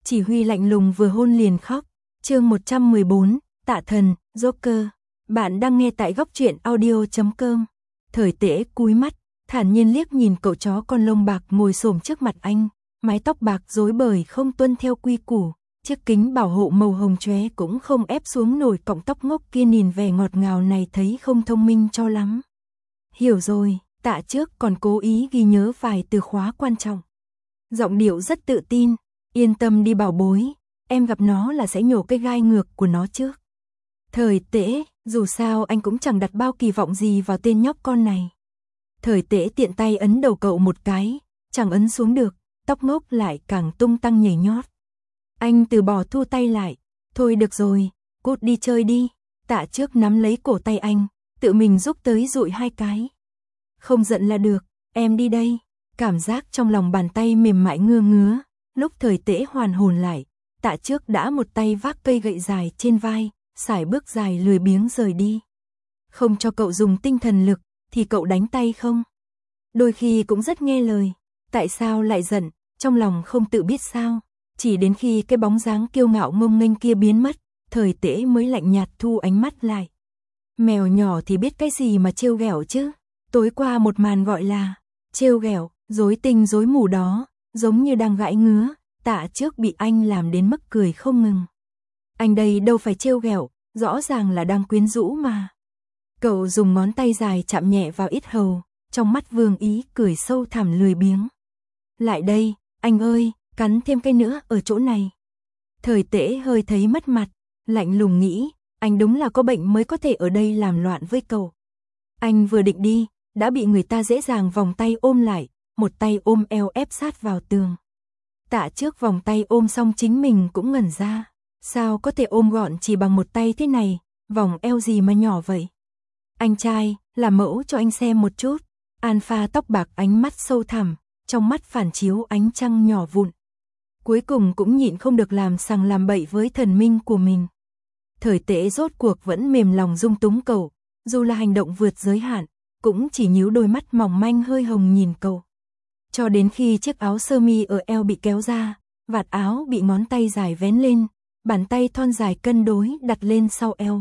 chỉ huy lạnh lùng vừa hôn liền khóc. Chương 114, Tạ Thần, Joker. Bạn đang nghe tại góc truyện audio.com. Thời Tễ cúi mắt, thản nhiên liếc nhìn cậu chó con lông bạc ngồi xổm trước mặt anh, mái tóc bạc rối bời không tuân theo quy củ, chiếc kính bảo hộ màu hồng chóe cũng không ép xuống nổi cọng tóc ngốc kia, nhìn vẻ ngọt ngào này thấy không thông minh cho lắm. Hiểu rồi, Tạ Trước còn cố ý ghi nhớ vài từ khóa quan trọng. Giọng điệu rất tự tin, yên tâm đi bảo bối, em gặp nó là sẽ nhổ cái gai ngược của nó trước. Thời Tễ, dù sao anh cũng chẳng đặt bao kỳ vọng gì vào tên nhóc con này. Thời Tễ tiện tay ấn đầu cậu một cái, chẳng ấn xuống được, tóc ngốc lại càng tung tăng nhảy nhót. Anh từ bỏ thu tay lại, thôi được rồi, cút đi chơi đi. Tạ Trước nắm lấy cổ tay anh, tự mình giúp tới dụi hai cái. Không giận là được, em đi đây. Cảm giác trong lòng bàn tay mềm mại ngứa ngứa, lúc Thời Tễ hoàn hồn lại, Tạ Trước đã một tay vác cây gậy dài trên vai, sải bước dài lười biếng rời đi. Không cho cậu dùng tinh thần lực, thì cậu đánh tay không? Đôi khi cũng rất nghe lời, tại sao lại giận, trong lòng không tự biết sao. Chỉ đến khi cái bóng dáng kiêu ngạo ngông nghênh kia biến mất, Thời Tễ mới lạnh nhạt thu ánh mắt lại. Mèo nhỏ thì biết cái gì mà trêu ghẹo chứ. Tối qua một màn gọi là trêu ghẹo, rối tinh rối mù đó, giống như đang gãi ngứa, Tạ Trước bị anh làm đến mức cười không ngừng. Anh đây đâu phải trêu ghẹo, rõ ràng là đang quyến rũ mà. Cậu dùng ngón tay dài chạm nhẹ vào yết hầu, trong mắt vương ý cười sâu thẳm lười biếng. Lại đây, anh ơi, cắn thêm cái nữa ở chỗ này. Thời Tễ hơi thấy mất mặt, lạnh lùng nghĩ, anh đúng là có bệnh mới có thể ở đây làm loạn với cậu. Anh vừa định đi, đã bị người ta dễ dàng vòng tay ôm lại, một tay ôm eo ép sát vào tường. Tạ Trước vòng tay ôm xong chính mình cũng ngẩn ra, sao có thể ôm gọn chỉ bằng một tay thế này, vòng eo gì mà nhỏ vậy. Anh trai, làm mẫu cho anh xem một chút. Alpha tóc bạc ánh mắt sâu thẳm, trong mắt phản chiếu ánh trăng nhỏ vụn. Cuối cùng cũng nhịn không được làm sằng làm bậy với thần minh của mình. Thời Tễ rốt cuộc vẫn mềm lòng dung túng cậu, dù là hành động vượt giới hạn, cũng chỉ nhíu đôi mắt mỏng manh hơi hồng nhìn cậu. Cho đến khi chiếc áo sơ mi ở eo bị kéo ra, vạt áo bị ngón tay dài vén lên, bàn tay thon dài cân đối đặt lên sau eo,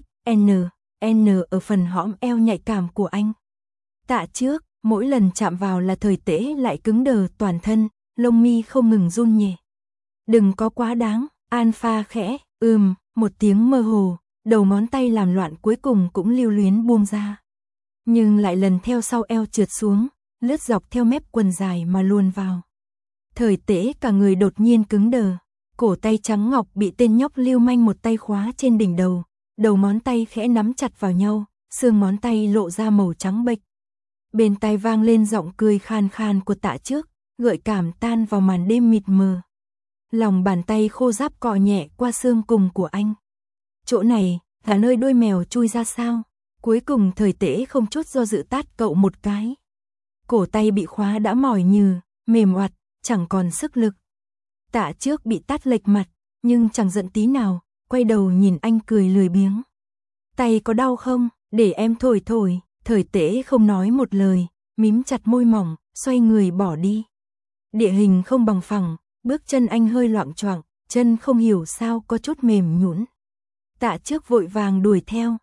N ở phần hõm eo nhạy cảm của anh. Tạ Trước, mỗi lần chạm vào là Thời Tễ lại cứng đờ toàn thân, lông mi không ngừng run nhẹ. Đừng có quá đáng, Alpha khẽ, một tiếng mơ hồ, đầu ngón tay làm loạn cuối cùng cũng lưu luyến buông ra. Nhưng lại lần theo sau eo trượt xuống, lướt dọc theo mép quần dài mà luồn vào. Thời Tễ cả người đột nhiên cứng đờ, cổ tay trắng ngọc bị tên nhóc lưu manh một tay khóa trên đỉnh đầu, đầu ngón tay khẽ nắm chặt vào nhau, xương ngón tay lộ ra màu trắng bệch. Bên tai vang lên giọng cười khan khan của Tạ Trước, gợi cảm tan vào màn đêm mịt mờ. Lòng bàn tay khô ráp cọ nhẹ qua xương cùng của anh. Chỗ này là nơi đuôi mèo chui ra sao? Cuối cùng Thời Tễ không chút do dự tát cậu một cái. Cổ tay bị khóa đã mỏi nhừ, mềm oặt, chẳng còn sức lực. Tạ Trước bị tát lệch mặt, nhưng chẳng giận tí nào, quay đầu nhìn anh cười lười biếng. Tay có đau không? Để em thổi thổi. Thời Tễ không nói một lời, mím chặt môi mỏng, xoay người bỏ đi. Địa hình không bằng phẳng, bước chân anh hơi loạng choạng, chân không hiểu sao có chút mềm nhũn. Tạ Trước vội vàng đuổi theo,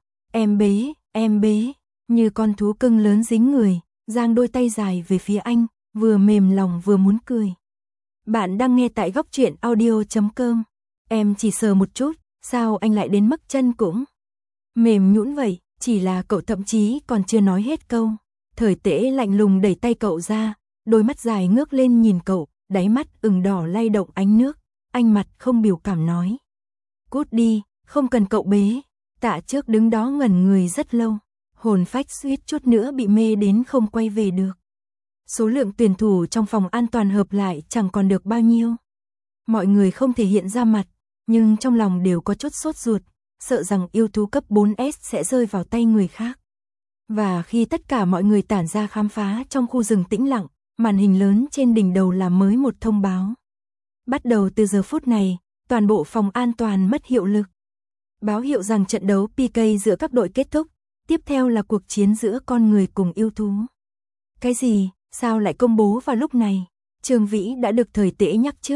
em bế, như con thú cưng lớn dính người, giang đôi tay dài về phía anh, vừa mềm lòng vừa muốn cười. Bạn đang nghe tại góc truyện audio.com. Em chỉ sờ một chút, sao anh lại đến mức chân cũng mềm nhũn vậy? Chỉ là cậu thậm chí còn chưa nói hết câu. Thời Tễ lạnh lùng đẩy tay cậu ra, đôi mắt dài ngước lên nhìn cậu, đáy mắt ửng đỏ lay động ánh nước. Anh mặt không biểu cảm nói. Cút đi, không cần cậu bế. Tạ Trước đứng đó ngẩn người rất lâu, hồn phách suýt chút nữa bị mê đến không quay về được. Số lượng tuyển thủ trong phòng an toàn hợp lại chẳng còn được bao nhiêu. Mọi người không thể hiện ra mặt, nhưng trong lòng đều có chút sốt ruột, sợ rằng yêu thú cấp 4S sẽ rơi vào tay người khác. Và khi tất cả mọi người tản ra khám phá trong khu rừng tĩnh lặng, màn hình lớn trên đỉnh đầu là mới một thông báo. Bắt đầu từ giờ phút này, toàn bộ phòng an toàn mất hiệu lực. Báo hiệu rằng trận đấu PK giữa các đội kết thúc, tiếp theo là cuộc chiến giữa con người cùng yêu thú. Cái gì? Sao lại công bố vào lúc này? Trương Vĩ đã được Thời Tễ nhắc trước,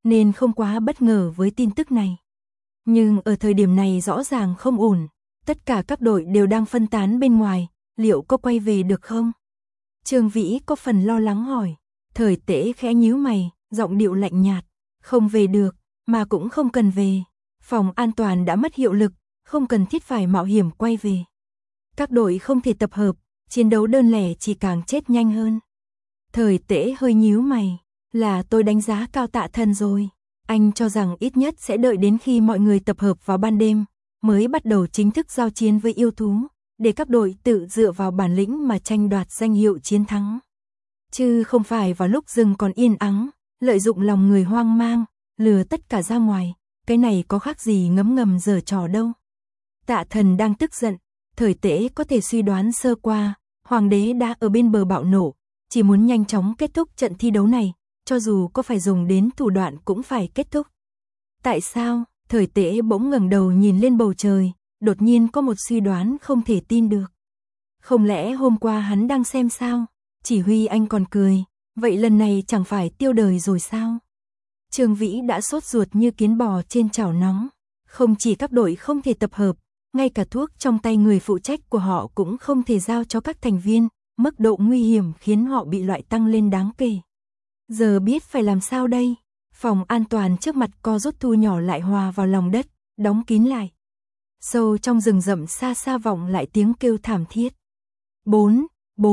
nên không quá bất ngờ với tin tức này. Nhưng ở thời điểm này rõ ràng không ổn, tất cả các đội đều đang phân tán bên ngoài, liệu có quay về được không? Trương Vĩ có phần lo lắng hỏi. Thời Tễ khẽ nhíu mày, giọng điệu lạnh nhạt, không về được, mà cũng không cần về. Phòng an toàn đã mất hiệu lực, không cần thiết phải mạo hiểm quay về. Các đội không thể tập hợp, chiến đấu đơn lẻ chỉ càng chết nhanh hơn. Thời Tễ hơi nhíu mày, là tôi đánh giá cao Tạ Thần rồi. Anh cho rằng ít nhất sẽ đợi đến khi mọi người tập hợp vào ban đêm, mới bắt đầu chính thức giao chiến với yêu thú, để các đội tự dựa vào bản lĩnh mà tranh đoạt danh hiệu chiến thắng. Chứ không phải vào lúc rừng còn yên ắng, lợi dụng lòng người hoang mang, lừa tất cả ra ngoài, cái này có khác gì ngấm ngầm giở trò đâu. Tạ Thần đang tức giận, Thời Tễ có thể suy đoán sơ qua, hoàng đế đã ở bên bờ bạo nổ, chỉ muốn nhanh chóng kết thúc trận thi đấu này, cho dù có phải dùng đến thủ đoạn cũng phải kết thúc. Tại sao? Thời Tễ bỗng ngẩng đầu nhìn lên bầu trời, đột nhiên có một suy đoán không thể tin được. Không lẽ hôm qua hắn đang xem sao? Chỉ huy anh còn cười, vậy lần này chẳng phải tiêu đời rồi sao? Trương Vĩ đã sốt ruột như kiến bò trên chảo nóng. Không chỉ các đội không thể tập hợp, ngay cả thuốc trong tay người phụ trách của họ cũng không thể giao cho các thành viên, mức độ nguy hiểm khiến họ bị loại tăng lên đáng kể. Giờ biết phải làm sao đây? Phòng an toàn trước mặt co rút thu nhỏ lại hòa vào lòng đất, đóng kín lại. Sâu trong rừng rậm xa xa vọng lại tiếng kêu thảm thiết. 4,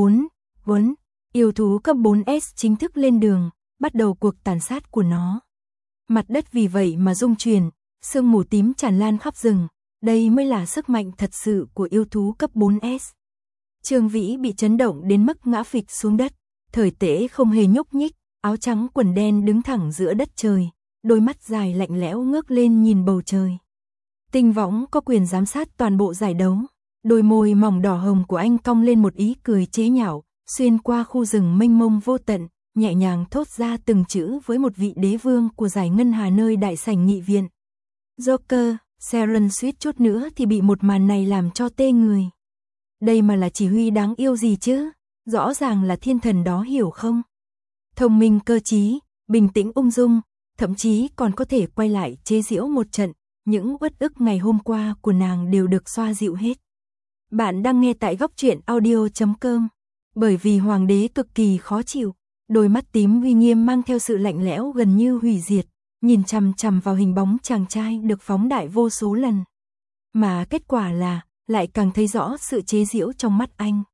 yêu thú cấp 4S chính thức lên đường, bắt đầu cuộc tàn sát của nó. Mặt đất vì vậy mà rung chuyển, sương mù tím tràn lan khắp rừng, đây mới là sức mạnh thật sự của yêu thú cấp 4S. Trương Vĩ bị chấn động đến mức ngã phịch xuống đất, Thời Tễ không hề nhúc nhích, áo trắng quần đen đứng thẳng giữa đất trời, đôi mắt dài lạnh lẽo ngước lên nhìn bầu trời. Tinh Võng có quyền giám sát toàn bộ giải đấu, đôi môi mỏng đỏ hồng của anh cong lên một ý cười chế nhạo, xuyên qua khu rừng mênh mông vô tận, nhẹ nhàng thốt ra từng chữ với một vị đế vương của giải ngân hà nơi đại sảnh nghị viện. Joker, Sharon suýt chút nữa thì bị một màn này làm cho tê người. Đây mà là chỉ huy đáng yêu gì chứ? Rõ ràng là thiên thần đó hiểu không? Thông minh cơ trí, bình tĩnh ung dung, thậm chí còn có thể quay lại chế giễu một trận, những uất ức ngày hôm qua của nàng đều được xoa dịu hết. Bạn đang nghe tại góc truyện audio.com. Bởi vì hoàng đế cực kỳ khó chịu, đôi mắt tím uy nghiêm mang theo sự lạnh lẽo gần như hủy diệt, nhìn chằm chằm vào hình bóng chàng trai được phóng đại vô số lần. Mà kết quả là, lại càng thấy rõ sự chế giễu trong mắt anh.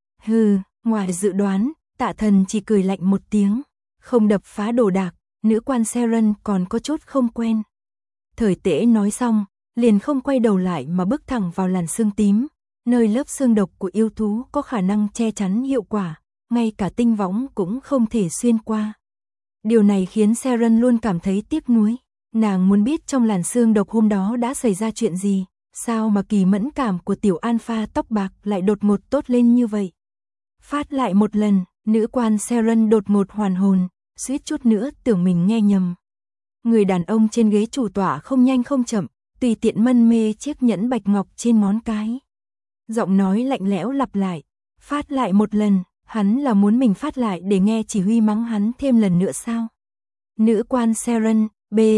Hừ, ngoài dự đoán, Tạ Thần chỉ cười lạnh một tiếng, không đập phá đồ đạc, nữ quan Sharon còn có chút không quen. Thời Tễ nói xong, liền không quay đầu lại mà bước thẳng vào làn xương tím, nơi lớp xương độc của yêu thú có khả năng che chắn hiệu quả, ngay cả Tinh Võng cũng không thể xuyên qua. Điều này khiến Sharon luôn cảm thấy tiếc nuối, nàng muốn biết trong làn xương độc hôm đó đã xảy ra chuyện gì, sao mà kỳ mẫn cảm của tiểu alpha tóc bạc lại đột ngột tốt lên như vậy. Phát lại một lần, nữ quan Sharon đột ngột hoàn hồn, suýt chút nữa tưởng mình nghe nhầm. Người đàn ông trên ghế chủ tọa không nhanh không chậm, tùy tiện mân mê chiếc nhẫn bạch ngọc trên ngón cái. Giọng nói lạnh lẽo lặp lại, phát lại một lần, hắn là muốn mình phát lại để nghe chỉ huy mắng hắn thêm lần nữa sao? Nữ quan Sharon,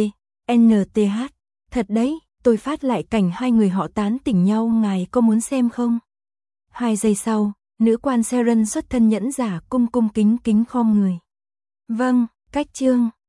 NTH, thật đấy, tôi phát lại cảnh hai người họ tán tỉnh nhau, ngài có muốn xem không? 2 giây sau, nữ quan Sharon xuất thân nhẫn giả cung cung kính kính khom người. Vâng, cách chương.